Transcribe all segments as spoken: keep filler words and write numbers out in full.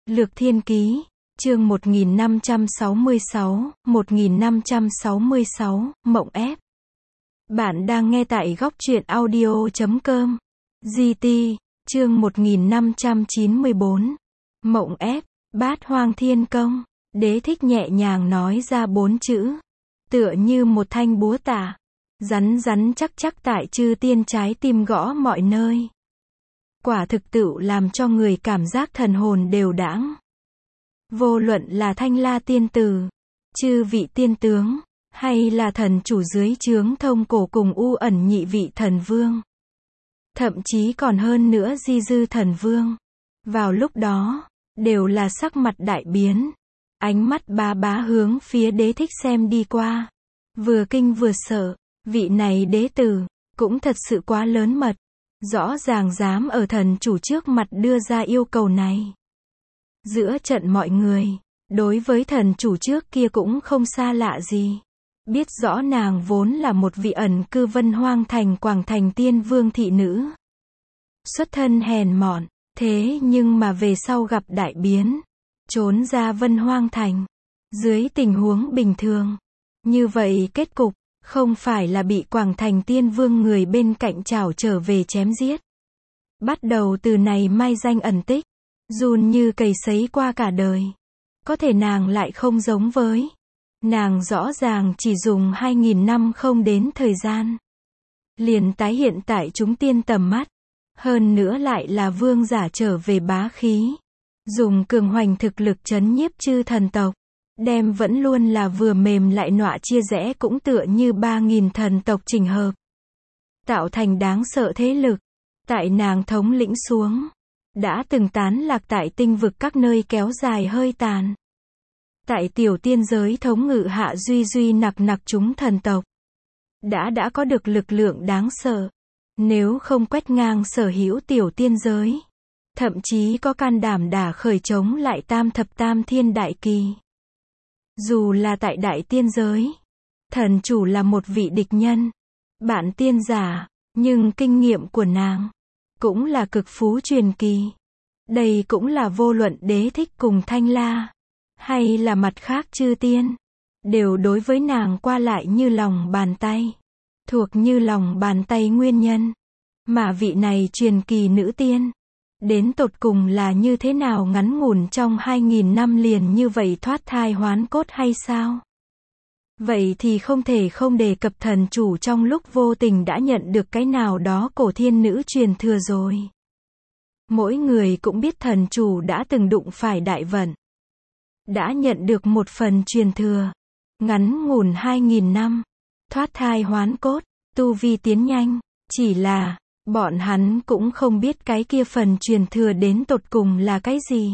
Lược Thiên Ký, chương một nghìn năm trăm sáu mươi sáu, một nghìn năm trăm sáu mươi sáu, Mộng ép. Bạn đang nghe tại góc truyện audio chấm com. giê tê, chương một nghìn năm trăm chín mươi bốn. Mộng ép, Bát Hoang Thiên Công. Đế thích nhẹ nhàng nói ra bốn chữ. Tựa như một thanh búa tạ. Rắn rắn chắc chắc tại chư tiên trái tim gõ mọi nơi. Quả thực tựu làm cho người cảm giác thần hồn đều đãng. Vô luận là Thanh La tiên tử, chư vị tiên tướng, hay là thần chủ dưới trướng Thông Cổ cùng U ẩn nhị vị thần vương. Thậm chí còn hơn nữa Di Dư thần vương. Vào lúc đó, đều là sắc mặt đại biến. Ánh mắt bá bá hướng phía Đế thích xem đi qua. Vừa kinh vừa sợ, vị này đế tử, cũng thật sự quá lớn mật. Rõ ràng dám ở thần chủ trước mặt đưa ra yêu cầu này. Giữa trận mọi người, đối với thần chủ trước kia cũng không xa lạ gì. Biết rõ nàng vốn là một vị ẩn cư Vân Hoang Thành Quảng Thành tiên vương thị nữ. Xuất thân hèn mọn, thế nhưng mà về sau gặp đại biến. Trốn ra Vân Hoang Thành. Dưới tình huống bình thường. Như vậy kết cục, không phải là bị Quảng Thành tiên vương người bên cạnh trảo trở về chém giết. Bắt đầu từ này mai danh ẩn tích. Run như cầy sấy qua cả đời. Có thể nàng lại không giống với. Nàng rõ ràng chỉ dùng hai nghìn năm không đến thời gian. Liền tái hiện tại chúng tiên tầm mắt. Hơn nữa lại là vương giả trở về bá khí. Dùng cường hoành thực lực trấn nhiếp chư thần tộc. Đem vẫn luôn là vừa mềm lại nọa chia rẽ cũng tựa như ba nghìn thần tộc chỉnh hợp. Tạo thành đáng sợ thế lực. Tại nàng thống lĩnh xuống. Đã từng tán lạc tại tinh vực các nơi kéo dài hơi tàn. Tại tiểu tiên giới thống ngự hạ duy duy nặc nặc chúng thần tộc. Đã đã có được lực lượng đáng sợ. Nếu không quét ngang sở hữu tiểu tiên giới. Thậm chí có can đảm đả khởi chống lại tam thập tam thiên đại kỳ. Dù là tại đại tiên giới. Thần chủ là một vị địch nhân. Bạn tiên giả. Nhưng kinh nghiệm của nàng. Cũng là cực phú truyền kỳ. Đây cũng là vô luận Đế thích cùng Thanh La. Hay là mặt khác chư tiên. Đều đối với nàng qua lại như lòng bàn tay. Thuộc như lòng bàn tay nguyên nhân. Mà vị này truyền kỳ nữ tiên. Đến tột cùng là như thế nào ngắn ngủn trong hai nghìn năm liền như vậy thoát thai hoán cốt hay sao? Vậy thì không thể không đề cập thần chủ trong lúc vô tình đã nhận được cái nào đó cổ thiên nữ truyền thừa rồi. Mỗi người cũng biết thần chủ đã từng đụng phải đại vận. Đã nhận được một phần truyền thừa. Ngắn ngủn hai nghìn năm. Thoát thai hoán cốt, tu vi tiến nhanh. Chỉ là, bọn hắn cũng không biết cái kia phần truyền thừa đến tột cùng là cái gì.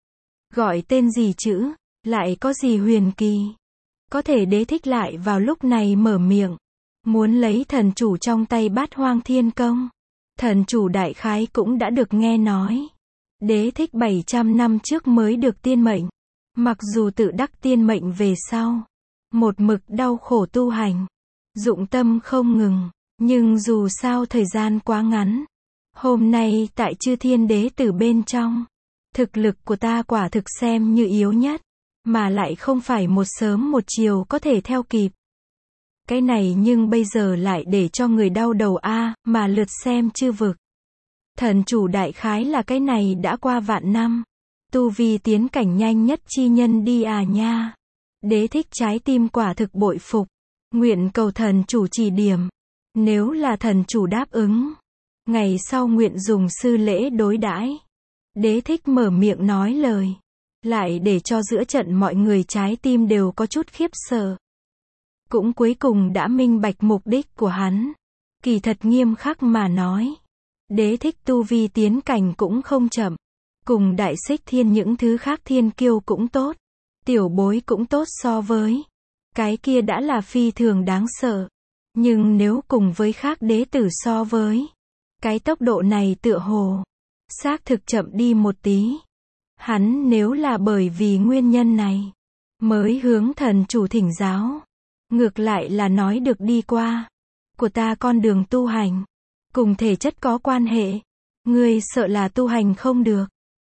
Gọi tên gì chữ, lại có gì huyền kỳ. Có thể Đế thích lại vào lúc này mở miệng. Muốn lấy thần chủ trong tay Bát Hoang Thiên Công. Thần chủ đại khái cũng đã được nghe nói. Đế thích bảy trăm năm trước mới được tiên mệnh. Mặc dù tự đắc tiên mệnh về sau. Một mực đau khổ tu hành. Dụng tâm không ngừng. Nhưng dù sao thời gian quá ngắn. Hôm nay tại chư thiên đế tử bên trong. Thực lực của ta quả thực xem như yếu nhất. Mà lại không phải một sớm một chiều có thể theo kịp. Cái này nhưng bây giờ lại để cho người đau đầu a mà lượt xem chư vực. Thần chủ đại khái là cái này đã qua vạn năm. Tu vi tiến cảnh nhanh nhất chi nhân đi à nha. Đế thích trái tim quả thực bội phục. Nguyện cầu thần chủ chỉ điểm. Nếu là thần chủ đáp ứng. Ngày sau nguyện dùng sư lễ đối đãi. Đế thích mở miệng nói lời. Lại để cho giữa trận mọi người trái tim đều có chút khiếp sợ. Cũng cuối cùng đã minh bạch mục đích của hắn. Kỳ thật nghiêm khắc mà nói. Đế thích tu vi tiến cảnh cũng không chậm. Cùng đại xích thiên những thứ khác thiên kiêu cũng tốt. Tiểu bối cũng tốt so với. Cái kia đã là phi thường đáng sợ. Nhưng nếu cùng với khác đế tử so với. Cái tốc độ này tựa hồ. Xác thực chậm đi một tí. Hắn nếu là bởi vì nguyên nhân này. Mới hướng thần chủ thỉnh giáo. Ngược lại là nói được đi qua. Của ta con đường tu hành. Cùng thể chất có quan hệ. Ngươi sợ là tu hành không được.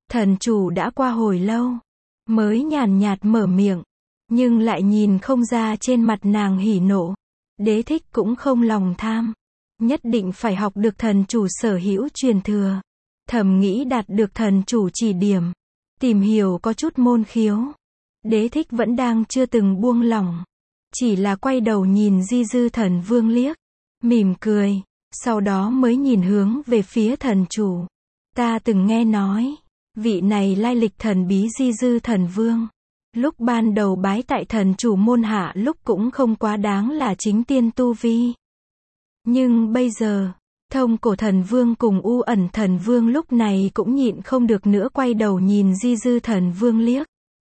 Thần chủ đã qua hồi lâu, mới nhàn nhạt mở miệng, nhưng lại nhìn không ra trên mặt nàng hỉ nộ. Đế thích cũng không lòng tham, nhất định phải học được thần chủ sở hữu truyền thừa. Thầm nghĩ đạt được thần chủ chỉ điểm, tìm hiểu có chút môn khiếu. Đế thích vẫn đang chưa từng buông lỏng, chỉ là quay đầu nhìn Di Dư Thần Vương liếc, mỉm cười, sau đó mới nhìn hướng về phía thần chủ. Ta từng nghe nói, vị này lai lịch thần bí Di Dư Thần Vương. Lúc ban đầu bái tại thần chủ môn hạ lúc cũng không quá đáng là chính tiên tu vi. Nhưng bây giờ, Thông Cổ Thần Vương cùng U Ẩn Thần Vương lúc này cũng nhịn không được nữa quay đầu nhìn Di Dư Thần Vương liếc.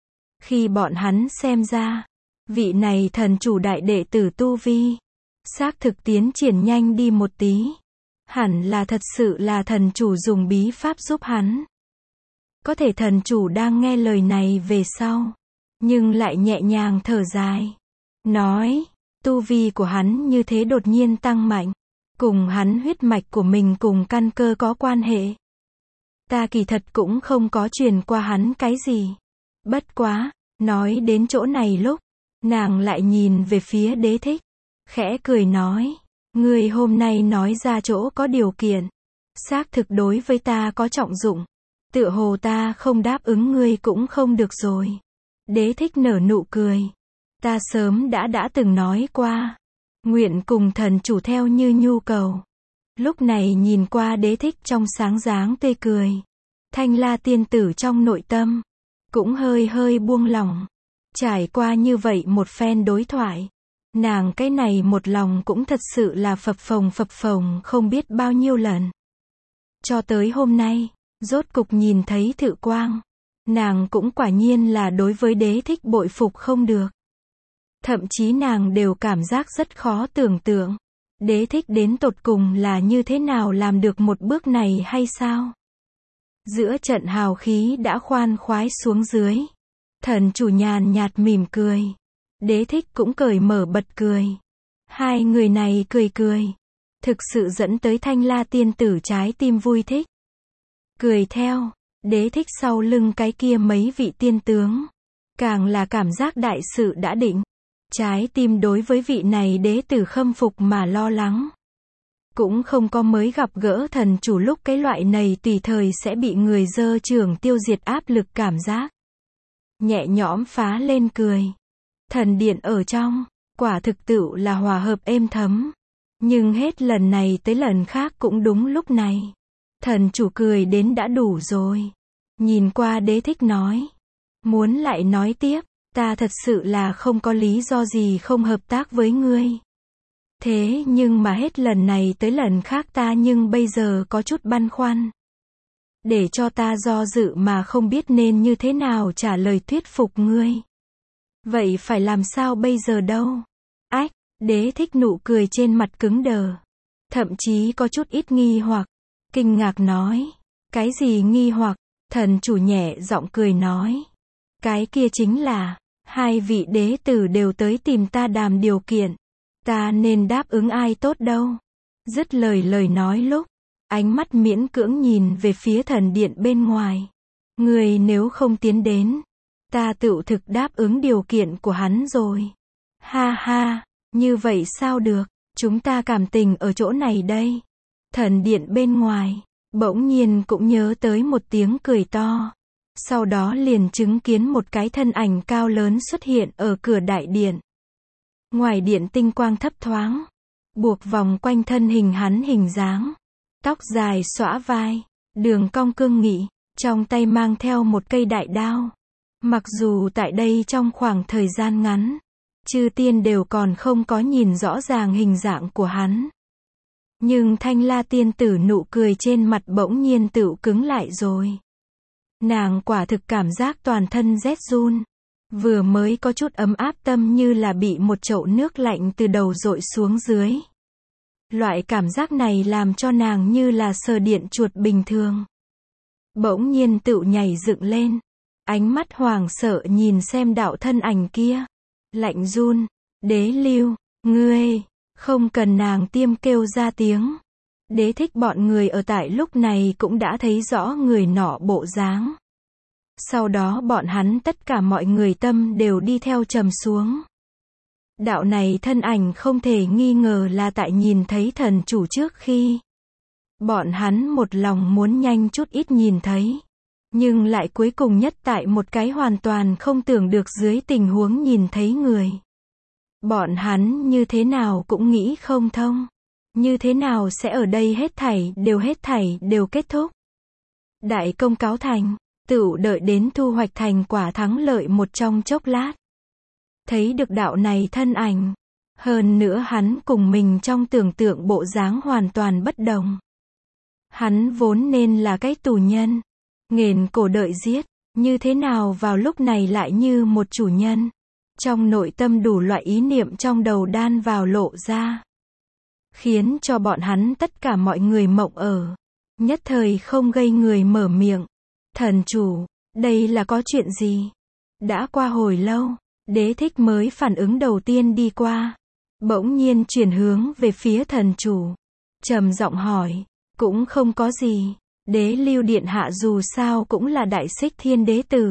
Khi bọn hắn xem ra, vị này thần chủ đại đệ tử tu vi, xác thực tiến triển nhanh đi một tí. Hẳn là thật sự là thần chủ dùng bí pháp giúp hắn. Có thể thần chủ đang nghe lời này về sau, nhưng lại nhẹ nhàng thở dài. Nói, tu vi của hắn như thế đột nhiên tăng mạnh, cùng hắn huyết mạch của mình cùng căn cơ có quan hệ. Ta kỳ thật cũng không có truyền qua hắn cái gì. Bất quá, nói đến chỗ này lúc, nàng lại nhìn về phía Đế thích, khẽ cười nói, ngươi hôm nay nói ra chỗ có điều kiện, xác thực đối với ta có trọng dụng, tựa hồ ta không đáp ứng ngươi cũng không được rồi. Đế thích nở nụ cười, ta sớm đã đã từng nói qua, nguyện cùng thần chủ theo như nhu cầu. Lúc này nhìn qua Đế thích trong sáng dáng tươi cười, Thanh La tiên tử trong nội tâm cũng hơi hơi buông lỏng. Trải qua như vậy một phen đối thoại, nàng cái này một lòng cũng thật sự là phập phồng phập phồng không biết bao nhiêu lần. Cho tới hôm nay, rốt cục nhìn thấy Thự Quang, nàng cũng quả nhiên là đối với Đế thích bội phục không được. Thậm chí nàng đều cảm giác rất khó tưởng tượng, Đế thích đến tột cùng là như thế nào làm được một bước này hay sao? Giữa trận hào khí đã khoan khoái xuống dưới, thần chủ nhàn nhạt mỉm cười, Đế thích cũng cởi mở bật cười. Hai người này cười cười, thực sự dẫn tới Thanh La tiên tử trái tim vui thích. Cười theo, Đế thích sau lưng cái kia mấy vị tiên tướng, càng là cảm giác đại sự đã định. Trái tim đối với vị này đế tử khâm phục mà lo lắng. Cũng không có mới gặp gỡ thần chủ lúc cái loại này tùy thời sẽ bị người dơ trưởng tiêu diệt áp lực cảm giác. Nhẹ nhõm phá lên cười. Thần điện ở trong, quả thực tựu là hòa hợp êm thấm. Nhưng hết lần này tới lần khác cũng đúng lúc này. Thần chủ cười đến đã đủ rồi. Nhìn qua Đế thích nói. Muốn lại nói tiếp, ta thật sự là không có lý do gì không hợp tác với ngươi. Thế nhưng mà hết lần này tới lần khác ta nhưng bây giờ có chút băn khoăn. Để cho ta do dự mà không biết nên như thế nào trả lời thuyết phục ngươi. Vậy phải làm sao bây giờ đâu? Ách, Đế thích nụ cười trên mặt cứng đờ. Thậm chí có chút ít nghi hoặc. Kinh ngạc nói. Cái gì nghi hoặc? Thần chủ nhẹ giọng cười nói. Cái kia chính là, hai vị đế tử đều tới tìm ta đàm điều kiện. Ta nên đáp ứng ai tốt đâu? Dứt lời lời nói lúc, ánh mắt miễn cưỡng nhìn về phía thần điện bên ngoài. Người nếu không tiến đến, ta tự thực đáp ứng điều kiện của hắn rồi. Ha ha, như vậy sao được, chúng ta cảm tình ở chỗ này đây. Thần điện bên ngoài, bỗng nhiên cũng nhớ tới một tiếng cười to. Sau đó liền chứng kiến một cái thân ảnh cao lớn xuất hiện ở cửa đại điện. Ngoài điện tinh quang thấp thoáng, buộc vòng quanh thân hình hắn hình dáng. Tóc dài xõa vai, đường cong cương nghị, trong tay mang theo một cây đại đao. Mặc dù tại đây trong khoảng thời gian ngắn, chư tiên đều còn không có nhìn rõ ràng hình dạng của hắn. Nhưng Thanh La tiên tử nụ cười trên mặt bỗng nhiên tựu cứng lại rồi. Nàng quả thực cảm giác toàn thân rét run. Vừa mới có chút ấm áp tâm như là bị một chậu nước lạnh từ đầu dội xuống dưới. Loại cảm giác này làm cho nàng như là sờ điện chuột bình thường. Bỗng nhiên tựu nhảy dựng lên. Ánh mắt hoảng sợ nhìn xem đạo thân ảnh kia. Lạnh run. Đế lưu, ngươi, không cần nàng tiêm kêu ra tiếng. Đế thích bọn người ở tại lúc này cũng đã thấy rõ người nọ bộ dáng. Sau đó bọn hắn tất cả mọi người tâm đều đi theo trầm xuống. Đạo này thân ảnh không thể nghi ngờ là tại nhìn thấy thần chủ trước khi. Bọn hắn một lòng muốn nhanh chút ít nhìn thấy. Nhưng lại cuối cùng nhất tại một cái hoàn toàn không tưởng được dưới tình huống nhìn thấy người. Bọn hắn như thế nào cũng nghĩ không thông. Như thế nào sẽ ở đây hết thảy đều hết thảy đều kết thúc. Đại công cáo thành, tựu đợi đến thu hoạch thành quả thắng lợi một trong chốc lát. Thấy được đạo này thân ảnh. Hơn nữa hắn cùng mình trong tưởng tượng bộ dáng hoàn toàn bất đồng. Hắn vốn nên là cái tù nhân. Nghền cổ đợi giết. Như thế nào vào lúc này lại như một chủ nhân. Trong nội tâm đủ loại ý niệm trong đầu đan vào lộ ra. Khiến cho bọn hắn tất cả mọi người mộng ở. Nhất thời không gây người mở miệng. Thần chủ, đây là có chuyện gì? Đã qua hồi lâu, đế thích mới phản ứng đầu tiên đi qua. Bỗng nhiên chuyển hướng về phía thần chủ. Trầm giọng hỏi, cũng không có gì. Đế lưu điện hạ dù sao cũng là đại xích thiên đế tử.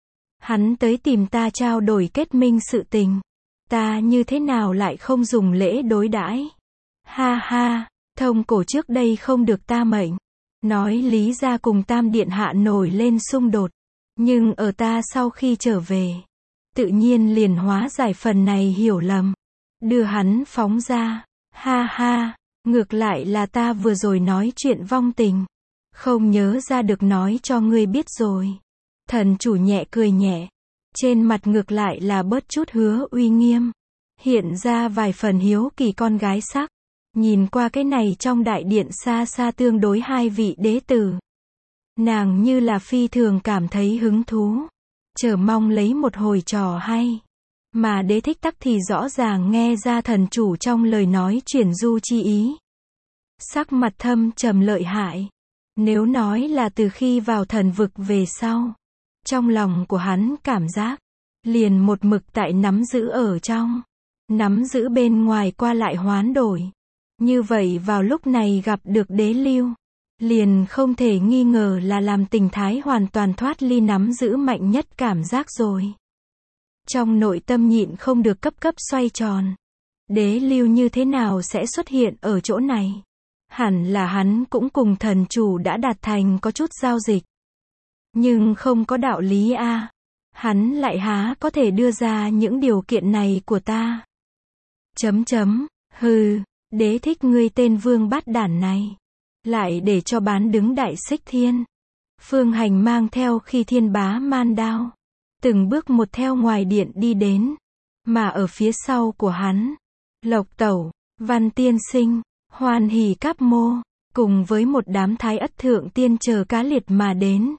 Hắn tới tìm ta trao đổi kết minh sự tình. Ta như thế nào lại không dùng lễ đối đãi? Ha ha, thông cổ trước đây không được ta mệnh. Nói lý ra cùng tam điện hạ nổi lên xung đột. Nhưng ở ta sau khi trở về, tự nhiên liền hóa giải phần này hiểu lầm. Đưa hắn phóng ra. Ha ha, ngược lại là ta vừa rồi nói chuyện vong tình. Không nhớ ra được nói cho ngươi biết rồi. Thần chủ nhẹ cười nhẹ. Trên mặt ngược lại là bớt chút hứa uy nghiêm. Hiện ra vài phần hiếu kỳ con gái sắc. Nhìn qua cái này trong đại điện xa xa tương đối hai vị đế tử. Nàng như là phi thường cảm thấy hứng thú. Chờ mong lấy một hồi trò hay. Mà đế thích tắc thì rõ ràng nghe ra thần chủ trong lời nói chuyển du chi ý. Sắc mặt thâm trầm lợi hại. Nếu nói là từ khi vào thần vực về sau. Trong lòng của hắn cảm giác. Liền một mực tại nắm giữ ở trong. Nắm giữ bên ngoài qua lại hoán đổi. Như vậy vào lúc này gặp được đế lưu. Liền không thể nghi ngờ là làm tình thái hoàn toàn thoát ly nắm giữ mạnh nhất cảm giác rồi. Trong nội tâm nhịn không được cấp cấp xoay tròn. Đế lưu như thế nào sẽ xuất hiện ở chỗ này? Hẳn là hắn cũng cùng thần chủ đã đạt thành có chút giao dịch. Nhưng không có đạo lý a. À. Hắn lại há có thể đưa ra những điều kiện này của ta. Chấm chấm, hừ, đế thích ngươi tên vương bát đản này. Lại để cho bán đứng đại xích thiên. Phương Hành mang theo khi thiên bá man đao. Từng bước một theo ngoài điện đi đến. Mà ở phía sau của hắn. Lộc Tẩu, Văn Tiên Sinh, Hoan Hỷ Cáp Mô. Cùng với một đám thái ất thượng tiên chờ cá liệt mà đến.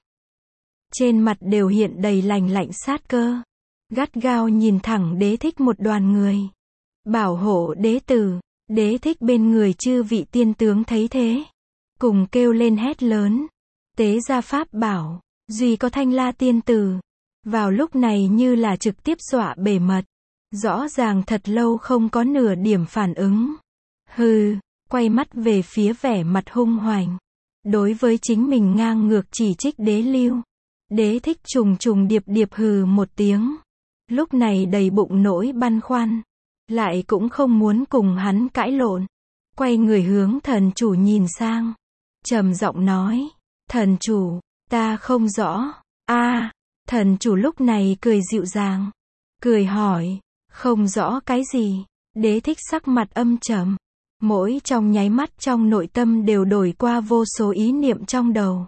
Trên mặt đều hiện đầy lành lạnh sát cơ. Gắt gao nhìn thẳng đế thích một đoàn người. Bảo hộ đế tử. Đế thích bên người chư vị tiên tướng thấy thế. Cùng kêu lên hét lớn. Tế ra pháp bảo. Duy có Thanh La tiên tử. Vào lúc này như là trực tiếp dọa bề mật. Rõ ràng thật lâu không có nửa điểm phản ứng. Hừ, quay mắt về phía vẻ mặt hung hoành. Đối với chính mình ngang ngược chỉ trích đế lưu. Đế thích trùng trùng điệp điệp hừ một tiếng. Lúc này đầy bụng nỗi băn khoăn. Lại cũng không muốn cùng hắn cãi lộn. Quay người hướng thần chủ nhìn sang. Trầm giọng nói. Thần chủ, ta không rõ. A, thần chủ lúc này cười dịu dàng. Cười hỏi. Không rõ cái gì? Đế thích sắc mặt âm trầm. Mỗi trong nháy mắt trong nội tâm đều đổi qua vô số ý niệm trong đầu.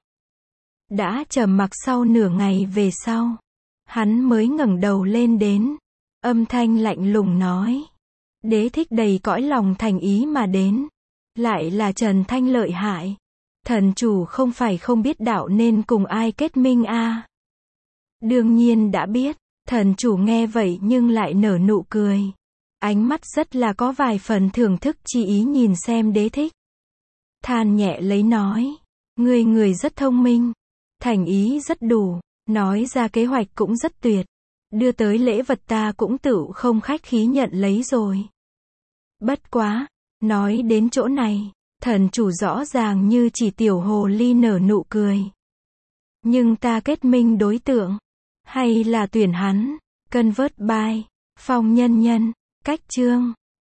Đã trầm mặc sau nửa ngày về sau. Hắn mới ngẩng đầu lên đến. Âm thanh lạnh lùng nói. Đế thích đầy cõi lòng thành ý mà đến. Lại là Trần Thanh lợi hại. Thần chủ không phải không biết đạo nên cùng ai kết minh a? À? Đương nhiên đã biết. Thần chủ nghe vậy nhưng lại nở nụ cười. Ánh mắt rất là có vài phần thưởng thức chi ý nhìn xem đế thích. Than nhẹ lấy nói. Ngươi người rất thông minh. Thành ý rất đủ. Nói ra kế hoạch cũng rất tuyệt. Đưa tới lễ vật ta cũng tự không khách khí nhận lấy rồi. Bất quá. Nói đến chỗ này. Thần chủ rõ ràng như chỉ tiểu hồ ly nở nụ cười. Nhưng ta kết minh đối tượng. Hay là tuyển hắn. Convert by. Phong Nhân Nhân. Cách chương.